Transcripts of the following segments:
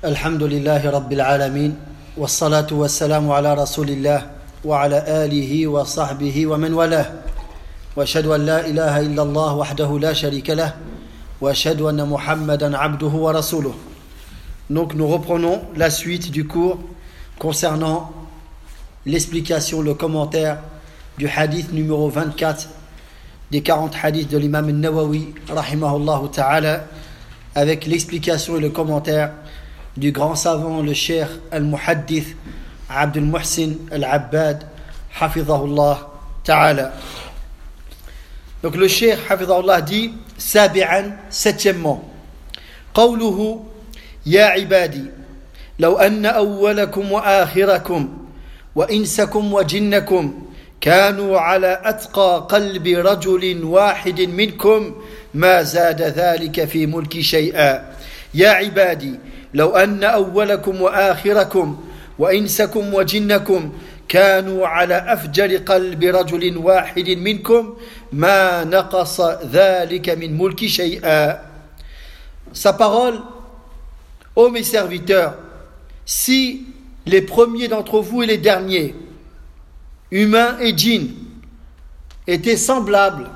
الحمد لله رب العالمين والصلاة والسلام على رسول الله وعلى آله وصحبه ومن والاه وأشهد أن لا إله إلا الله وحده لا شريك له وأشهد أن محمدا عبده ورسوله. Donc nous reprenons la suite du cours concernant l'explication, le commentaire du hadith numéro 24 des 40 hadiths de l'imam al-Nawawi rahimahullah ta'ala, avec l'explication et le commentaire du grand savant, le cheikh al-Muhaddith Abdul Muhsin al-Abbad hafidhahullah ta'ala. Donc le cheikh hafidhahullah dit sabi'an, septièmement, qawluhu ya ibadi law anna awwalakum wa akhirakum wa insakum wa jinnakum كانوا على أتقى قلب رجل واحد منكم ما زاد ذلك في ملكي شيئا يا عبادي لو أن أولكم وآخركم وإنسكم وجنكم كانوا على أفجر قلب رجل واحد منكم ما نقص ذلك من ملكي شيئا. Sa parole, ô mes serviteurs, si les premiers d'entre vous et les derniers, humains et djinns, étaient semblables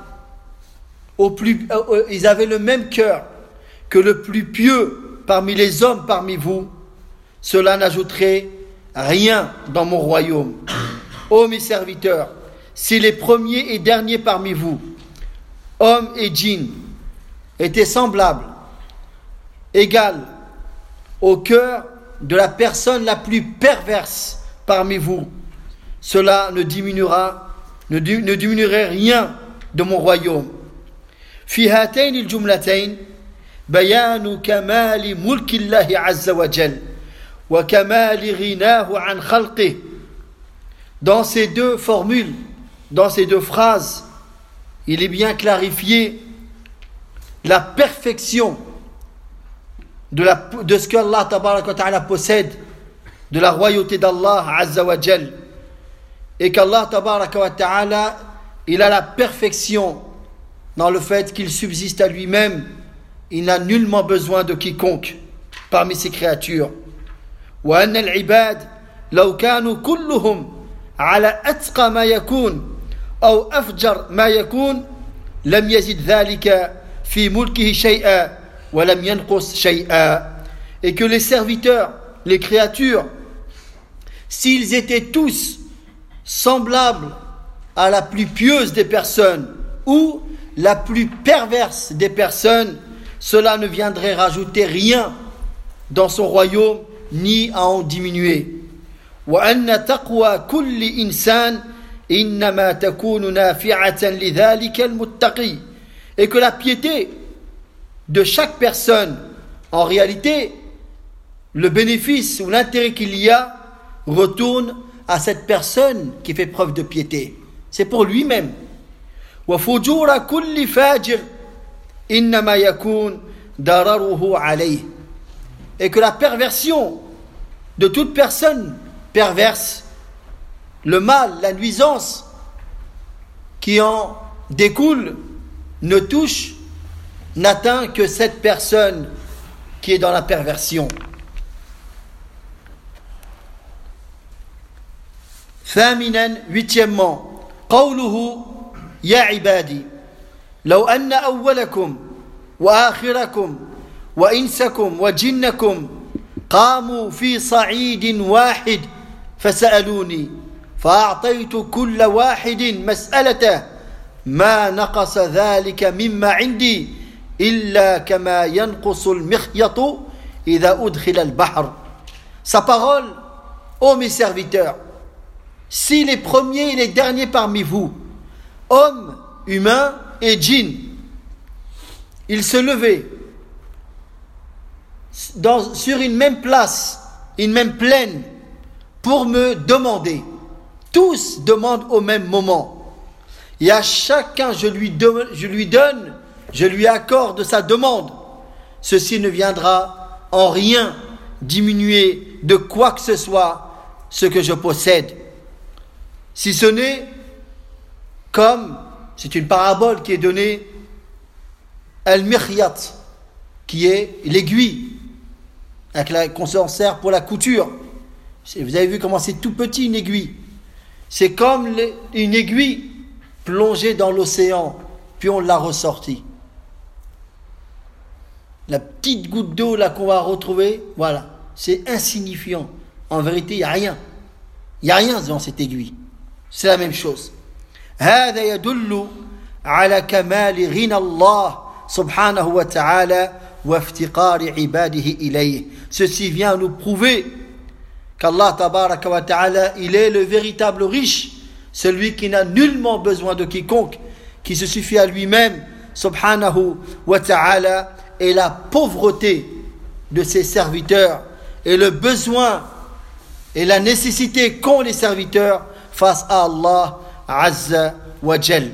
ils avaient le même cœur que le plus pieux parmi les hommes parmi vous, cela n'ajouterait rien dans mon royaume. Ô mes serviteurs, si les premiers et derniers parmi vous, hommes et djinns, étaient semblables, égales au cœur de la personne la plus perverse parmi vous, cela ne diminuerait rien de mon royaume. في هاتين الجملتين بيان كمال ملك الله عز وجل وكمال غناه عن خلقه. Dans ces deux formules, dans ces deux phrases, il est bien clarifié la perfection de ce qu'Allah tabaraka wa ta'ala possède, de la royauté d'Allah azza wa jal, et qu'Allah tabaraka wa ta'ala, il a la perfection dans le fait qu'il subsiste à lui-même, il n'a nullement besoin de quiconque parmi ses créatures. وأن العباد لو كانوا كلهم على أتقى ما يكون أو أفجر ما يكون لم يزد ذلك في ملكه شيئا ولم ينقص شيئا. Et que les serviteurs, les créatures, s'ils étaient tous semblables à la plus pieuse des personnes ou la plus perverse des personnes, cela ne viendrait rajouter rien dans son royaume ni à en diminuer. وأن تقوى كل إنسان إنما تكون نافعة لذلك المتقي. Et que la piété de chaque personne, en réalité, le bénéfice ou l'intérêt qu'il y a retourne à cette personne qui fait preuve de piété. C'est pour lui-même. وفجور كل فاجر إنما يكون ضرره عليه. Et que la perversion de toute personne perverse, le mal, la nuisance qui en découle n'atteint que cette personne qui est dans la perversion. ثامنا, huitièmement, قوله يا عبادي لو أن أولكم وآخركم وإنسكم وجنكم قاموا في صعيد واحد فسألوني فأعطيت كل واحد مسألته ما نقص ذلك مما عندي إلا كما ينقص المخيط إذا أدخل البحر. Sa parole, ô mes serviteurs, si les premiers et les derniers parmi vous, hommes, humains et djinns, ils se levaient sur une même place, une même plaine, pour me demander. Tous demandent au même moment. Et à chacun je lui accorde sa demande. Ceci ne viendra en rien diminuer de quoi que ce soit ce que je possède. Si ce n'est comme, c'est une parabole qui est donnée, al-mikhyat, qui est l'aiguille. qu'on s'en sert pour la couture. Vous avez vu comment c'est tout petit une aiguille. C'est comme une aiguille plongée dans l'océan, puis on l'a ressortie. La petite goutte d'eau là qu'on va retrouver, voilà, c'est insignifiant. En vérité, il n'y a rien. Il n'y a rien dans cette aiguille. C'est la même chose. هذا يدل على كمال غنى الله سبحانه وتعالى وافتقار عباده إليه. Ceci vient nous prouver qu'Allah tabaraka wa ta'ala, il est le véritable riche, celui qui n'a nullement besoin de quiconque, qui se suffit à lui-même, subhanahu wa ta'ala, et la pauvreté de ses serviteurs, et le besoin et la nécessité qu'ont les serviteurs face à Allah azza wa jal.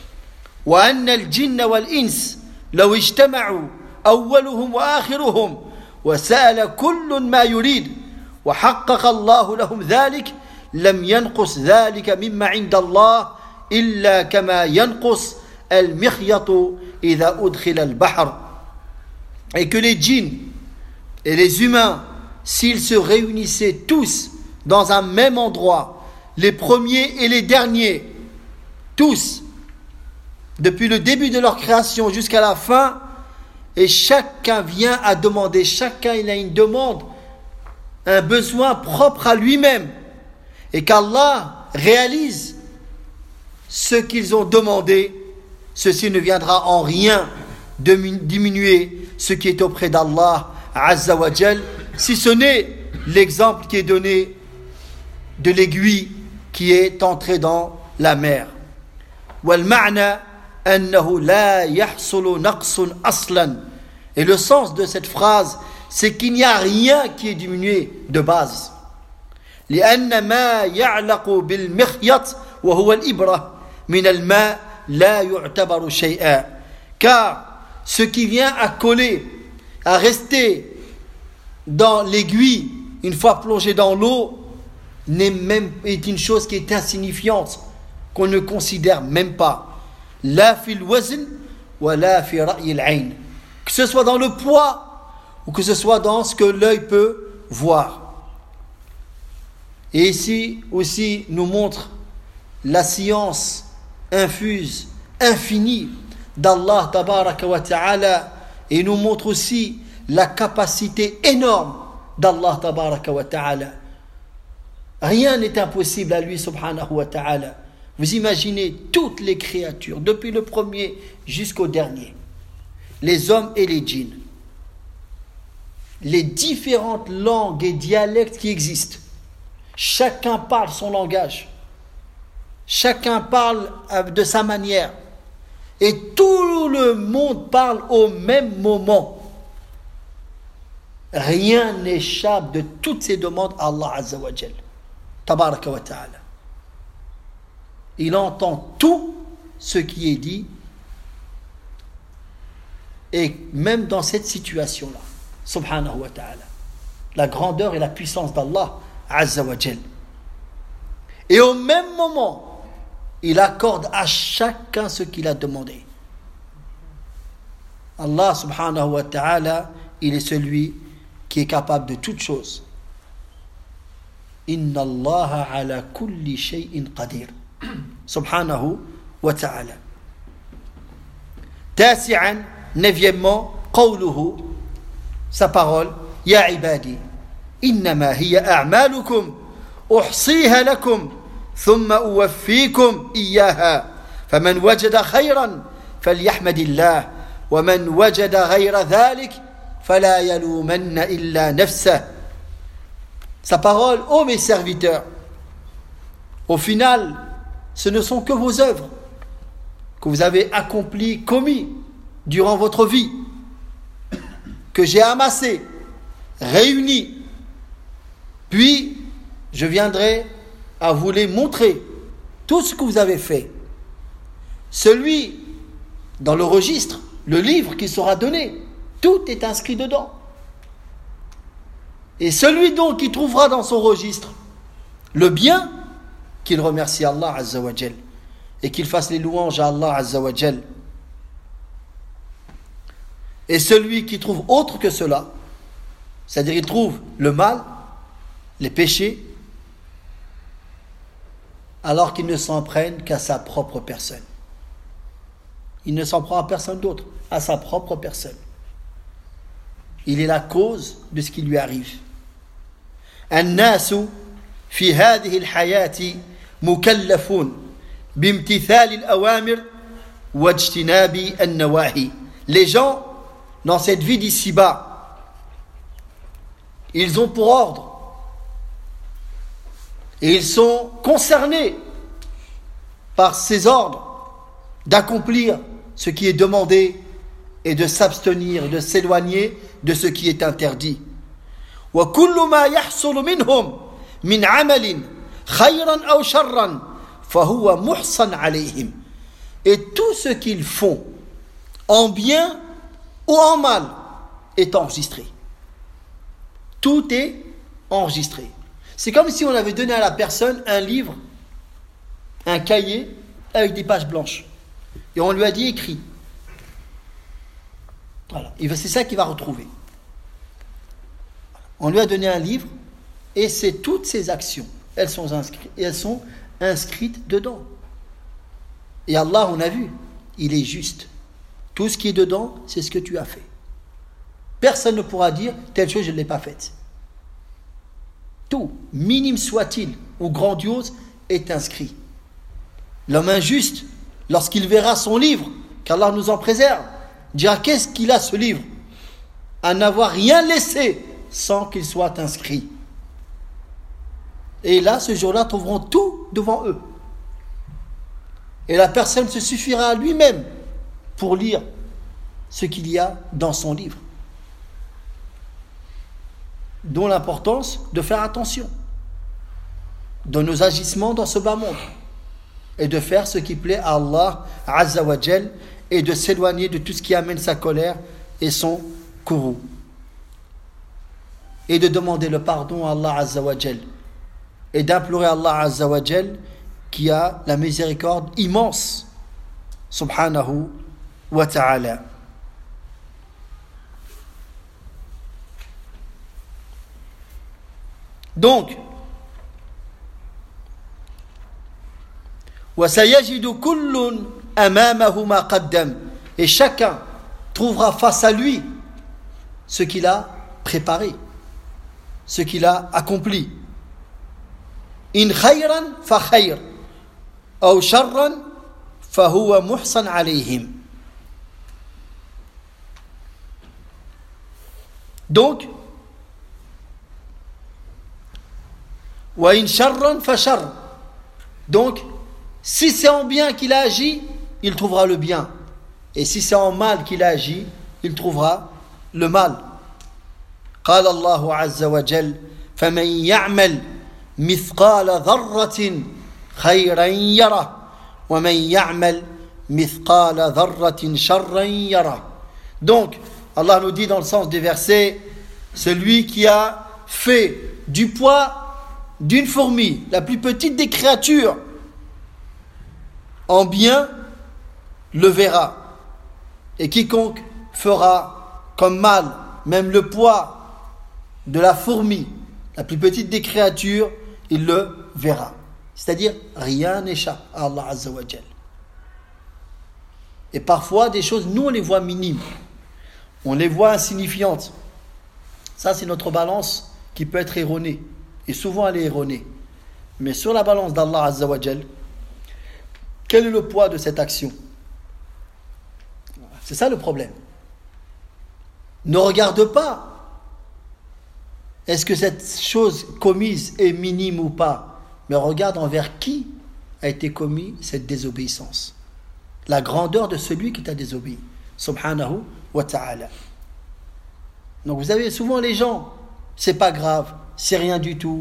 وأن الجن والإنس لو اجتمعوا أولهم وآخرهم وسأل كل ما يريد وحقق الله لهم ذلك لم ينقص ذلك مما عند الله إلا كما ينقص المخيط إذا أدخل البحر. Et que les djinns et les humains, s'ils se réunissaient tous dans un même endroit, les premiers et les derniers, tous, depuis le début de leur création jusqu'à la fin, et chacun vient à demander, chacun il a une demande, un besoin propre à lui-même, et qu'Allah réalise ce qu'ils ont demandé, ceci ne viendra en rien diminuer ce qui est auprès d'Allah Azza wa Jal, si ce n'est l'exemple qui est donné de l'aiguille qui est entrée dans la mer. وَالْمَعْنَى أَنَّهُ لَا يَحْصُلُ نَقْصٌ أَصْلًا. Et le sens de cette phrase, c'est qu'il n'y a rien qui est diminué de base. لأن ما يعلق بالمخيط وهو الإبرة من الماء لا يعتبر شيئا. Car ce qui vient à coller, à rester dans l'aiguille une fois plongé dans l'eau est une chose qui est insignifiante, qu'on ne considère même pas. La fil wazn wa la fi ra'i al-ayn. Que ce soit dans le poids ou que ce soit dans ce que l'œil peut voir. Et ici aussi nous montre la science infuse, infinie d'Allah tabaraka wa ta'ala, et nous montre aussi la capacité énorme d'Allah tabaraka wa ta'ala. Rien n'est impossible à lui subhanahu wa ta'ala. Vous imaginez toutes les créatures, depuis le premier jusqu'au dernier, les hommes et les djinns, les différentes langues et dialectes qui existent. Chacun parle son langage, chacun parle de sa manière, et tout le monde parle au même moment. Rien n'échappe de toutes ces demandes à Allah Azza wa Jal, tabaraka wa ta'ala. Il entend tout ce qui est dit, et même dans cette situation-là, subhanahu wa ta'ala, la grandeur et la puissance d'Allah Azza wa Jal. Et au même moment, il accorde à chacun ce qu'il a demandé. Allah subhanahu wa ta'ala, il est celui qui est capable de toutes choses. Inna Allah ala kulli shay'in qadir. Subhanahu wa ta'ala. Tasi'an, neuvièmement, qawluhu, sa parole, ya ibadi, innama hiya a'malukum, uhsiha lakum, thumma uwaffikum iyyaha, faman wajada khayran, falyahmadillah, wa man wajada ghayra dhalik, fala yalumanna illa nafsah. Sa parole, ô mes serviteurs, au final, ce ne sont que vos œuvres que vous avez accomplies, commis durant votre vie, que j'ai amassées, réunies. Puis, je viendrai à vous les montrer, tout ce que vous avez fait. Celui dans le registre, le livre qui sera donné, tout est inscrit dedans. Et celui donc qui trouvera dans son registre le bien, qu'il remercie Allah Azza wa Jal et qu'il fasse les louanges à Allah Azza wa Jal. Et celui qui trouve autre que cela, C'est-à-dire ils trouvent le mal, les péchés, alors qu'il ne s'en prenne qu'à sa propre personne. Il ne s'en prend à personne d'autre, à sa propre personne. Il est la cause de ce qui lui arrive. الناس في هذه الحياة مكلفون بامتثال الأوامر واجتناب النواهي. Les gens, dans cette vie d'ici-bas, ils ont pour ordre et ils sont concernés par ces ordres d'accomplir ce qui est demandé et de s'abstenir, de s'éloigner de ce qui est interdit. وكل ما يحصل منهم من عمل خيرا أو شرا فهو محصن عليهم. Et tout ce qu'ils font, en bien ou en mal, est enregistré. Tout est enregistré. C'est comme si on avait donné à la personne un livre, un cahier avec des pages blanches. Et on lui a dit écrit. Voilà. C'est ça qu'il va retrouver. On lui a donné un livre et c'est toutes ses actions. Elles sont inscrites dedans. Et Allah, on a vu, il est juste. Tout ce qui est dedans, c'est ce que tu as fait. Personne ne pourra dire telle chose, je ne l'ai pas faite. Tout, minime soit-il ou grandiose, est inscrit. L'homme injuste, lorsqu'il verra son livre, qu'Allah nous en préserve, dira qu'est-ce qu'il a ce livre? À n'avoir rien laissé sans qu'il soit inscrit. Et là, ce jour-là, trouveront tout devant eux. Et la personne se suffira à lui-même pour lire ce qu'il y a dans son livre. Dont l'importance de faire attention dans nos agissements dans ce bas monde et de faire ce qui plaît à Allah Azza wa Jal et de s'éloigner de tout ce qui amène sa colère et son courroux. Et de demander le pardon à Allah Azza wa Jal et d'implorer Allah Azza wa Jal qui a la miséricorde immense subhanahu wa ta'ala. Donc وَسَيَجِدُ كُلٌّ أَمَامَهُ مَا قَدَّمَ. Et chacun trouvera face à lui ce qu'il a préparé, ce qu'il a accompli. إِنْ خَيْرًا فَخَيْرٌ أَوْ شَرًّا فَهُوَ مُحْصَنٌ عَلَيْهِمْ. Donc وَإِنْ شَرًّا فَشَرٌ. Donc si c'est en bien qu'il a agi, il trouvera le bien. Et si c'est en mal qu'il a agi, il trouvera le mal. قال الله عز وجل فمن يعمل مثقال ذرة خيرا يره ومن يعمل مثقال ذرة شرا يره. Donc Allah nous dit dans le sens des versets, celui qui a fait du poids d'une fourmi, la plus petite des créatures, en bien, le verra. Et quiconque fera comme mal, même le poids de la fourmi, la plus petite des créatures, il le verra. C'est-à-dire, rien n'échappe à Allah Azza wa Jal. Et parfois, des choses, nous on les voit minimes, on les voit insignifiantes. Ça, c'est notre balance qui peut être erronée. Et souvent, elle est erronée. Mais sur la balance d'Allah Azza wa Jal, quel est le poids de cette action? C'est ça le problème. Ne regarde pas est-ce que cette chose commise est minime ou pas, mais regarde envers qui a été commis cette désobéissance. La grandeur de celui qui t'a désobéi. Subhanahu wa ta'ala. Donc vous avez souvent les gens, c'est pas grave, c'est rien du tout.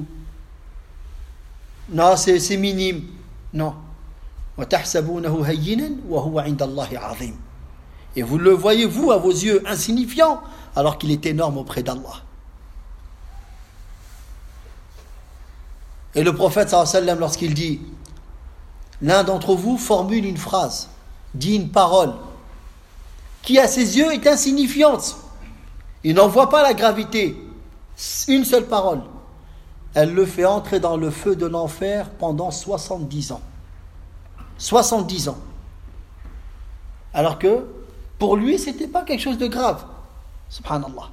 Non, c'est minime. Non. Et vous le voyez, vous, à vos yeux, insignifiant, alors qu'il est énorme auprès d'Allah. Et le prophète, sallallahu alayhi wa sallam, lorsqu'il dit, l'un d'entre vous formule une phrase, dit une parole, qui à ses yeux est insignifiante. Il n'en voit pas la gravité. Une seule parole, elle le fait entrer dans le feu de l'enfer pendant 70 ans. 70 ans. Alors que, pour lui, ce n'était pas quelque chose de grave. Subhanallah.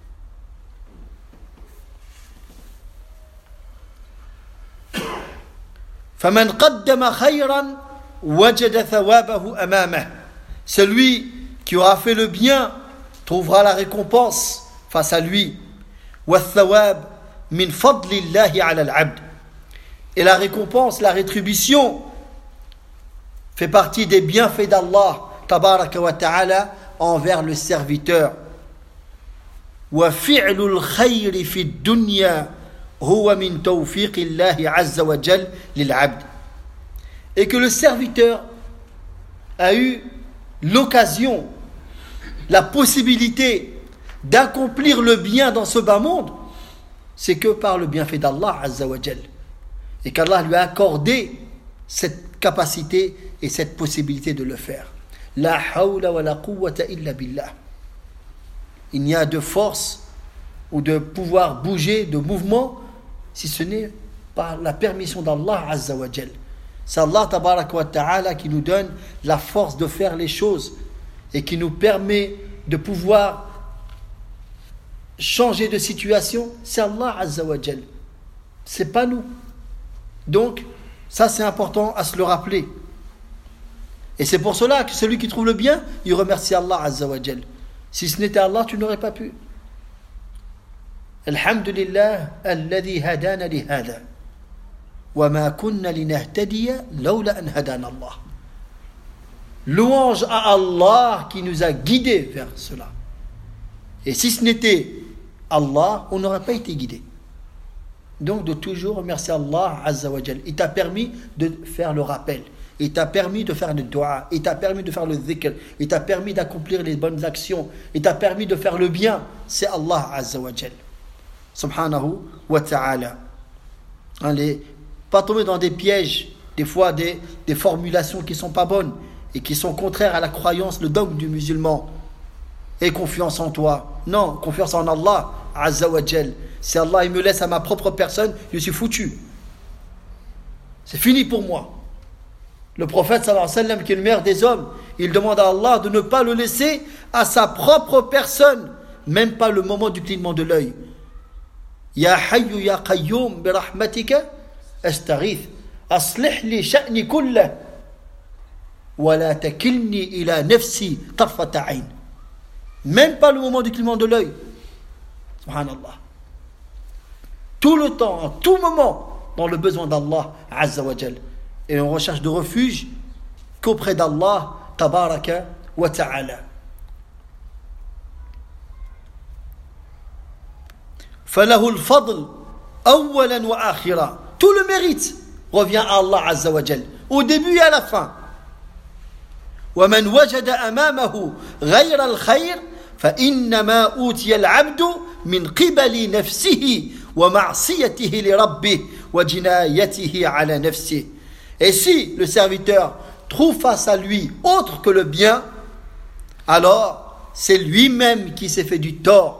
فَمَنْ قَدَّمَ خَيْرًا وَجَدَ ثَوَابَهُ أَمَامَهُ. Celui qui aura fait le bien trouvera la récompense face à lui. وَالثَّوَابُ مِنْ فَضْلِ اللَّهِ عَلَى الْعَبْدِ. Et la récompense, la rétribution fait partie des bienfaits d'Allah tabaraka wa ta'ala envers le serviteur. وَفِعْلُ الْخَيْرِ فِي الدُّنْيَا هو من توفيق الله عز وجل للعبد. Et que le serviteur a eu l'occasion, la possibilité d'accomplir le bien dans ce bas monde, c'est que par le bienfait d'Allah Azza wa Jal. Et qu'Allah lui a accordé cette capacité et cette possibilité de le faire. La hawla wa la quwwata illa billah. Il n'y a de force ou de pouvoir bouger, de mouvement, si ce n'est par la permission d'Allah Azza wa Jal. C'est Allah tabaraka wa ta'ala qui nous donne la force de faire les choses et qui nous permet de pouvoir changer de situation. C'est Allah Azza wa Jal. C'est pas nous. Donc, ça c'est important à se le rappeler. Et c'est pour cela que celui qui trouve le bien, il remercie Allah Azza wa Jal. Si ce n'était Allah, tu n'aurais pas pu. Alhamdulillah, alladhi hadana li hada. Wa ma kunna linahtadiya lawla an hadana Allah. Louange à Allah qui nous a guidés vers cela. Et si ce n'était Allah, on n'aurait pas été guidés. Donc de toujours remercier Allah Azza wa Jal. Il t'a permis de faire le rappel. Il t'a permis de faire le dua. Il t'a permis de faire le dhikr. Il t'a permis d'accomplir les bonnes actions. Il t'a permis de faire le bien. C'est Allah Azza wa Jal. Subhanahu wa ta'ala. Pas tomber dans des pièges, des fois des formulations qui ne sont pas bonnes et qui sont contraires à la croyance, le dogme du musulman. Et confiance en toi. Non, confiance en Allah Azza wa Jal. Si Allah il me laisse à ma propre personne, je suis foutu. C'est fini pour moi. Le prophète sallallahu alayhi wa sallam, qui est le meilleur des hommes, il demande à Allah de ne pas le laisser à sa propre personne, même pas le moment du clignement de l'œil. Ya hayyu ya qayyum bi rahmatika astaghith aslih li sha'ni kullah wa la takilni ila nafsi tarfata ayn. Même pas le moment du clignement de l'œil. Subhanallah. Tout le temps, en tout moment, dans le besoin d'Allah Azza wa Jal. Et on recherche de refuge qu'auprès d'Allah tabaraka wa ta'ala. فَلَهُ الْفَضْلُ أَوَّلًا وَآخِرًا. Tout le mérite revient à Allah Azza wa Jal, au début et à la fin. وَمَنْ وَجَدَ أَمَامَهُ غَيْرَ الْخَيْرِ فَإِنَّمَا أُوتِيَ الْعَبْدُ مِنْ قِبَلِ نَفْسِهِ وَمَعْصِيَتِهِ لِرَبِّهِ وَجِنَايَتِهِ عَلَى نَفْسِهِ. Et si le serviteur trouve face à lui autre que le bien, alors c'est lui-même qui s'est fait du tort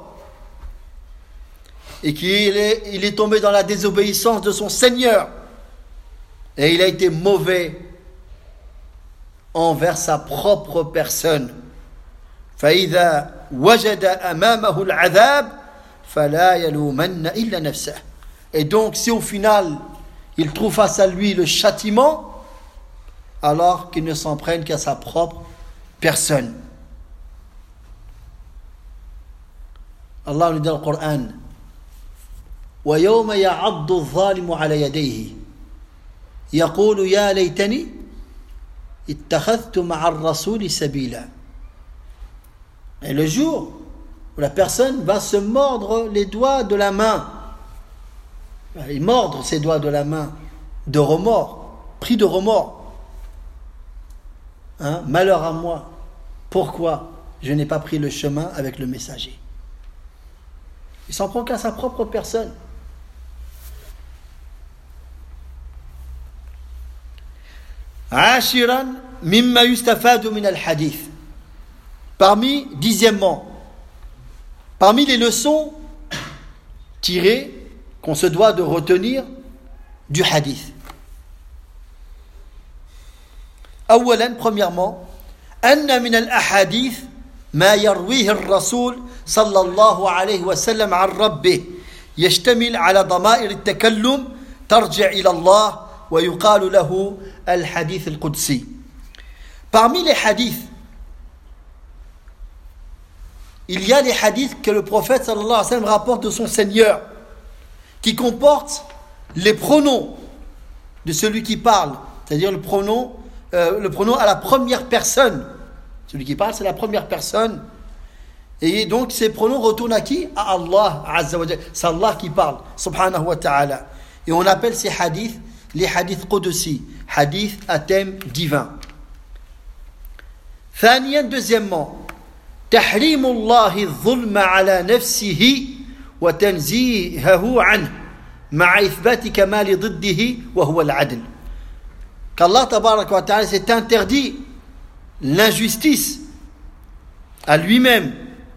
et qu'il est tombé dans la désobéissance de son Seigneur et il a été mauvais envers sa propre personne. فَإِذَا وَجَدَ أَمَامَهُ الْعَذَابِ فَلَا يَلُومَنَّ إِلَّا نَفْسَهُ. Et donc si au final il trouve face à lui le châtiment, alors qu'il ne s'en prenne qu'à sa propre personne. Allah nous dit dans le Coran: وَيَوْمَ يَعَضُّ الظَّالِمُ عَلَى يَدَيْهِ يَقُولُ يَا لَيْتَنِي اتَّخَذْتُ مَعَ الرَّسُولِ سَبِيلًا. Et le jour où la personne va se mordre les doigts de la main, il mordre ses doigts de la main de remords, pris de remords. Malheur à moi, pourquoi je n'ai pas pris le chemin avec le messager? Il s'en prend qu'à sa propre personne. Ashiran mimma yustafadu min al-hadith. Dixièmement, parmi les leçons tirées qu'on se doit de retenir du hadith. أولا, premièrement, أن من الأحاديث ما يرويه الرسول صلى الله عليه وسلم عن ربه يشتمل على ضمائر التكلم ترجع إلى الله ويقال له الحديث القدسي. Parmi les hadiths, il y a les hadiths que le prophète sallallahu alayhi wa sallam rapporte de son Seigneur, qui comportent les pronoms de celui qui parle, c'est-à-dire le pronom à la première personne. Celui qui parle, c'est la première personne. Et donc, ces pronoms retournent à qui? À Allah Azza wa Jalla. C'est Allah qui parle, subhanahu wa ta'ala. Et on appelle ces hadiths les hadiths qudsi, hadiths à thème divin. ثانيا, deuxièmement, تحريم الله الظلم على نفسه وتنزيهه عنه مع إثبات كمال ضده وهو العدل. Qu'Allah tabaraka wa ta'ala s'est interdit l'injustice à lui-même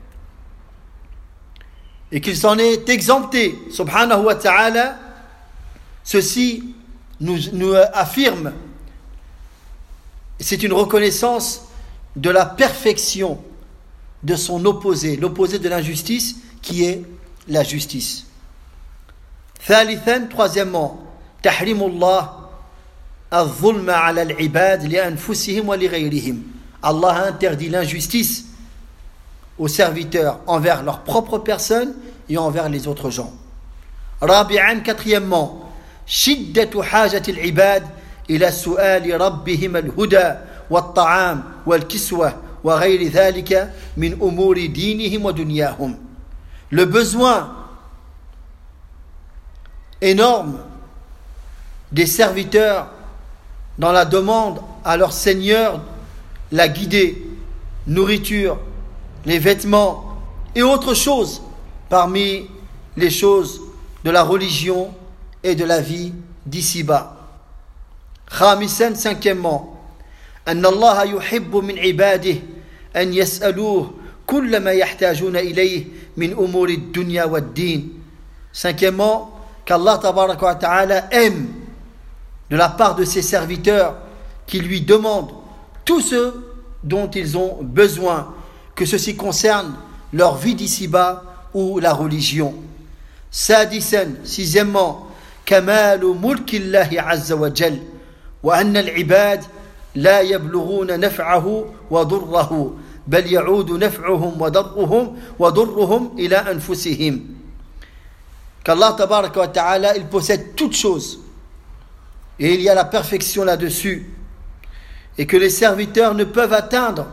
et qu'il s'en est exempté, subhanahu wa ta'ala. Ceci nous affirme, c'est une reconnaissance de la perfection de son opposé, l'opposé de l'injustice qui est la justice. ثالثا, troisièmement, تحريم الله الظلم على العباد لأنفسهم ولغيرهم. Allah a interdit l'injustice aux serviteurs envers leur propre personne et envers les autres gens. رابعا, quatrièmement, شدة حاجة العباد إلى سؤال ربهم الهدى والطعام والكسوة وغير ذلك من أمور دينهم ودنياهم. Le besoin énorme des serviteurs dans la demande à leur Seigneur la guidée, nourriture, les vêtements et autres choses parmi les choses de la religion et de la vie d'ici-bas. خامسا, cinquièmement, أن الله يحب من عباده أن يسألوه كل ما يحتاجون إليه من أمور الدنيا والدين. Cinquièmement, qu'Allah tabaraka wa ta'ala aime de la part de ses serviteurs qui lui demandent tout ce dont ils ont besoin, que ceci concerne leur vie d'ici-bas ou la religion. سادسا, sixièmement, كمال ملك الله عز وجل وأن العباد لا يبلغون نفعه وضره بل يعود نفعهم وضرهم إلى أنفسهم. Qu'Allah tabaraka wa ta'ala, il possède toutes choses et il y a la perfection là-dessus, et que les serviteurs ne peuvent atteindre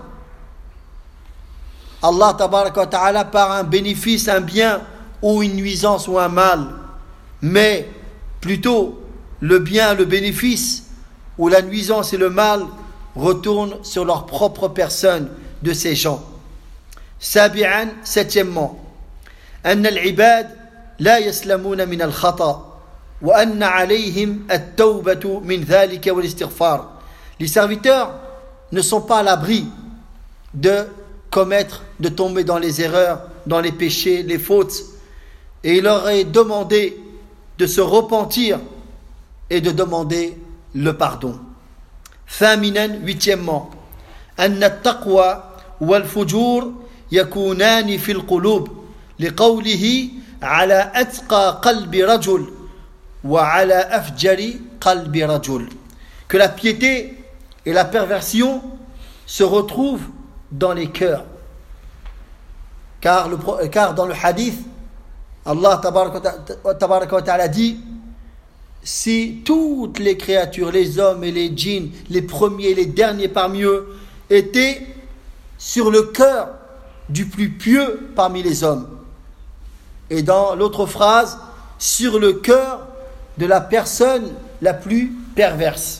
Allah tabaraka wa ta'ala par un bénéfice, un bien ou une nuisance ou un mal, mais plutôt le bien, le bénéfice ou la nuisance et le mal retournent sur leur propre personne de ces gens. سابعا, septièmement, أن العباد لا يسلمون من الخطأ وأن عليهم التوبة من ذلك والاستغفار. Les serviteurs ne sont pas à l'abri de commettre, de tomber dans les erreurs, dans les péchés, les fautes, et il leur est demandé de se repentir et de demander le pardon. ثامنا, huitièmement, أن التقوى والفجور يكونان في القلوب لقوله على أتقى قلب رجل وعلى أفجر قلب رجل. Que la piété et la perversion se retrouvent dans les cœurs. Car dans le hadith, Allah tabaraka wa ta'ala dit: si toutes les créatures, les hommes et les djinns, les premiers et les derniers parmi eux, étaient sur le cœur du plus pieux parmi les hommes. Et dans l'autre phrase, sur le cœur de la personne la plus perverse.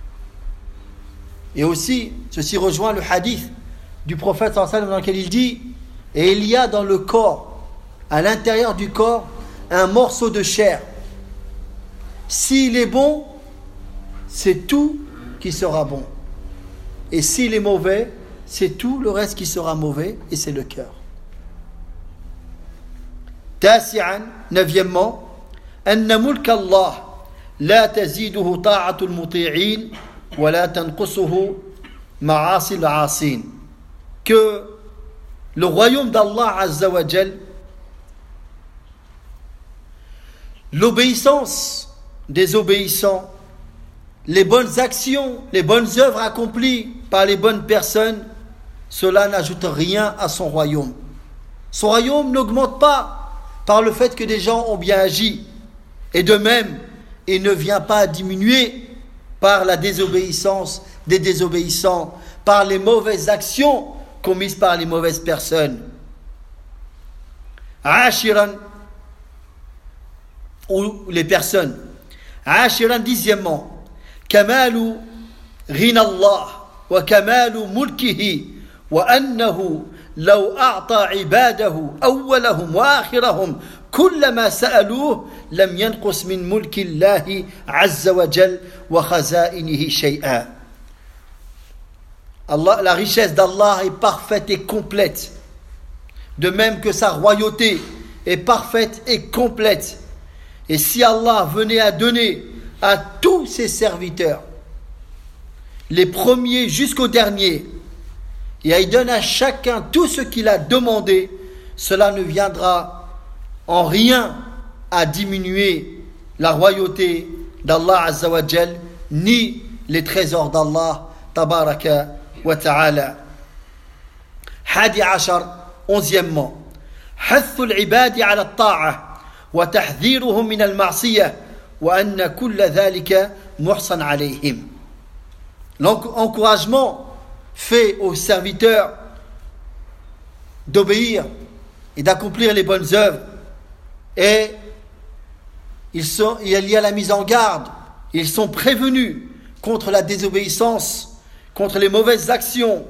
Et aussi, ceci rejoint le hadith du prophète sallallahu alayhi wa sallam dans lequel il dit: et il y a dans le corps, à l'intérieur du corps, un morceau de chair. S'il est bon, c'est tout qui sera bon. Et s'il est mauvais, c'est tout le reste qui sera mauvais, et c'est le cœur. تاسعا neuvièmement أن ملك الله لا تزيده طاعة المطيعين ولا تنقصه معاصي العاصين. Que le royaume d'Allah Azza wa Jal, l'obéissance des obéissants, les bonnes actions, les bonnes œuvres accomplies par les bonnes personnes, cela n'ajoute rien à son royaume. Son royaume n'augmente pas par le fait que des gens ont bien agi. Et de même, il ne vient pas diminuer par la désobéissance des désobéissants, par les mauvaises actions commises par les mauvaises personnes. Ashiran, ou les personnes. Ashiran, dixièmement, Kamalu Ghina Allah wa Kamalu Mulkihi wa annahu law a'ta ibadahu awwalahum wa akhirahum كل ما سألوه لم ينقص من ملك الله عز وجل وخزائنه شيئا. Allah, la richesse d'Allah est parfaite et complète, de même que sa royauté est parfaite et complète. Et si Allah venait à donner à tous ses serviteurs, les premiers jusqu'aux derniers, et il donne à chacun tout ce qu'il a demandé, cela ne viendra en rien à diminuer la royauté d'Allah Azza wa Jal, ni les trésors d'Allah Tabaraka wa Ta'ala. Hadi Ashar, onzièmement, حث العباد على الطاعة وتحذيرهم من المعصية وأن كل ذلك محصن عليهم. L'encouragement fait aux serviteurs d'obéir et d'accomplir les bonnes œuvres. Et il y a la mise en garde, ils sont prévenus contre la désobéissance, contre les mauvaises actions,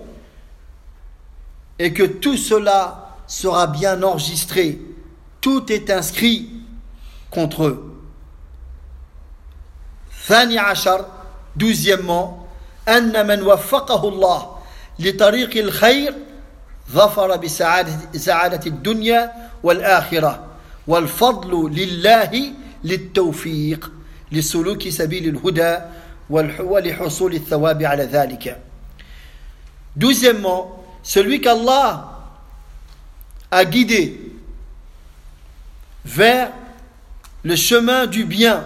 et que tout cela sera bien enregistré, tout est inscrit contre eux. Thani Ashar, douzièmement, أن من وفقه الله لطريق الخير ظفر بسعادة الدنيا والآخرة والفضل لله للتوفيق لسلوك سبيل الهدى ولحصول الثواب على ذلك. Douzièmement, celui qu'Allah a guidé vers le chemin du bien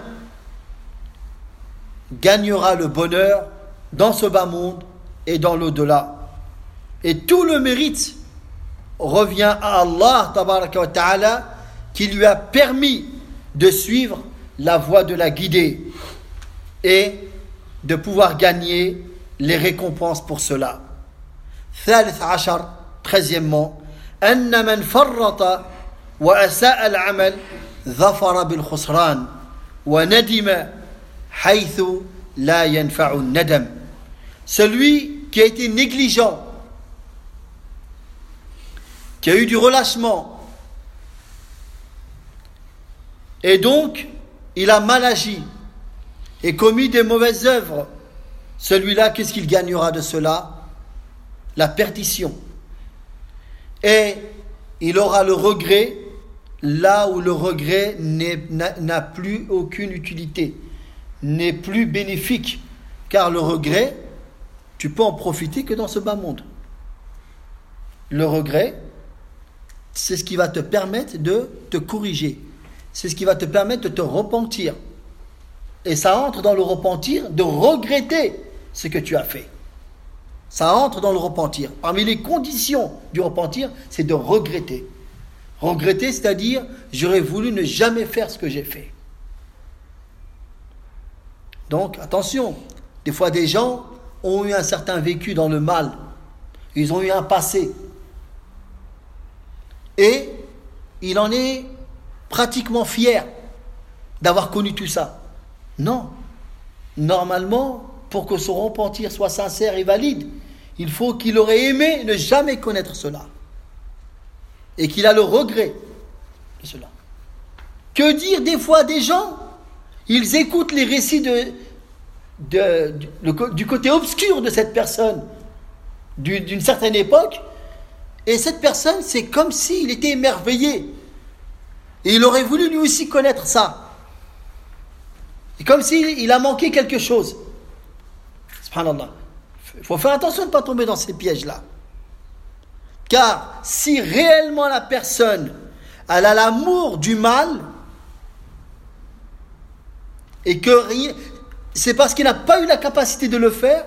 gagnera le bonheur dans ce bas monde et dans l'au-delà. Et tout le mérite revient à Allah Tabaraka wa Ta'ala, qui lui a permis de suivre la voie de la guidée et de pouvoir gagner les récompenses pour cela. ثالث عشر, treizièmement, أن من فرط وأساء العمل ظفر بالخسران وندم حيث لا ينفع الندم. Celui qui a été négligent, qui a eu du relâchement, et donc il a mal agi et commis des mauvaises œuvres, celui-là, qu'est-ce qu'il gagnera de cela? La perdition. Et il aura le regret là où le regret n'a plus aucune utilité, n'est plus bénéfique, car le regret, tu peux en profiter que dans ce bas monde. Le regret, c'est ce qui va te permettre de te corriger, c'est ce qui va te permettre de te repentir. Et ça entre dans le repentir, de regretter ce que tu as fait. Ça entre dans le repentir. Parmi les conditions du repentir, c'est de regretter. Regretter, c'est-à-dire, j'aurais voulu ne jamais faire ce que j'ai fait. Donc, attention, des fois des gens ont eu un certain vécu dans le mal. Ils ont eu un passé. Et il en est pratiquement fier d'avoir connu tout ça. Non. Normalement, pour que son repentir soit sincère et valide, il faut qu'il aurait aimé ne jamais connaître cela. Et qu'il a le regret de cela. Que dire des fois des gens? Ils écoutent les récits du côté obscur de cette personne, d'une certaine époque, et cette personne, c'est comme s'il était émerveillé. Et il aurait voulu lui aussi connaître ça. C'est comme s'il a manqué quelque chose. Subhanallah. Il faut faire attention de ne pas tomber dans ces pièges-là. Car si réellement la personne elle a l'amour du mal, et que c'est parce qu'il n'a pas eu la capacité de le faire,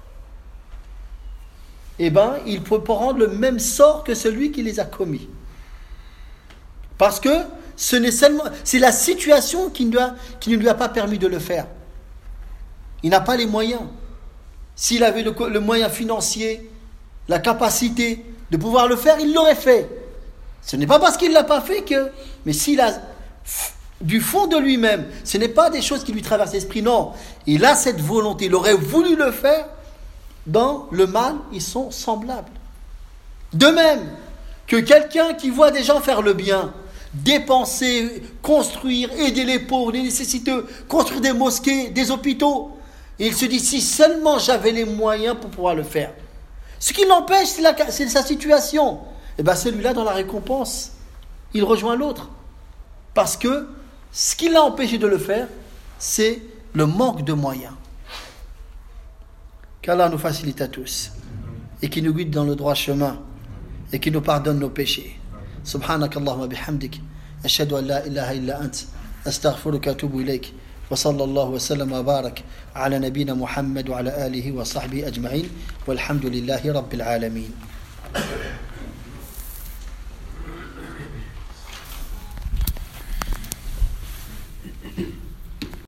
eh bien, il peut rendre le même sort que celui qui les a commis. Parce que c'est la situation qui ne lui a pas permis de le faire. Il n'a pas les moyens. S'il avait le moyen financier, la capacité de pouvoir le faire, il l'aurait fait. Ce n'est pas parce qu'il ne l'a pas fait que... Mais s'il a... Du fond de lui-même, ce n'est pas des choses qui lui traversent l'esprit, non. Il a cette volonté, il aurait voulu le faire. Dans le mal, ils sont semblables. De même que quelqu'un qui voit des gens faire le bien, dépenser, construire, aider les pauvres, les nécessiteux, construire des mosquées, des hôpitaux, et il se dit, si seulement j'avais les moyens pour pouvoir le faire. Ce qui l'empêche, c'est sa situation. Et bien celui-là, dans la récompense, il rejoint l'autre. Parce que ce qui l'a empêché de le faire, c'est le manque de moyens. Qu'Allah nous facilite à tous et qui nous guide dans le droit chemin et qui nous pardonne nos péchés. Subhanakallahumma bihamdik, ashhadu an la ilaha illa ant, astaghfiruka wa atubu ilayk. Wa sallallahu wa sallam wa barak ala nabina Muhammad wa ala alihi wa sahbihi ajma'in walhamdulillahi rabbil alamin.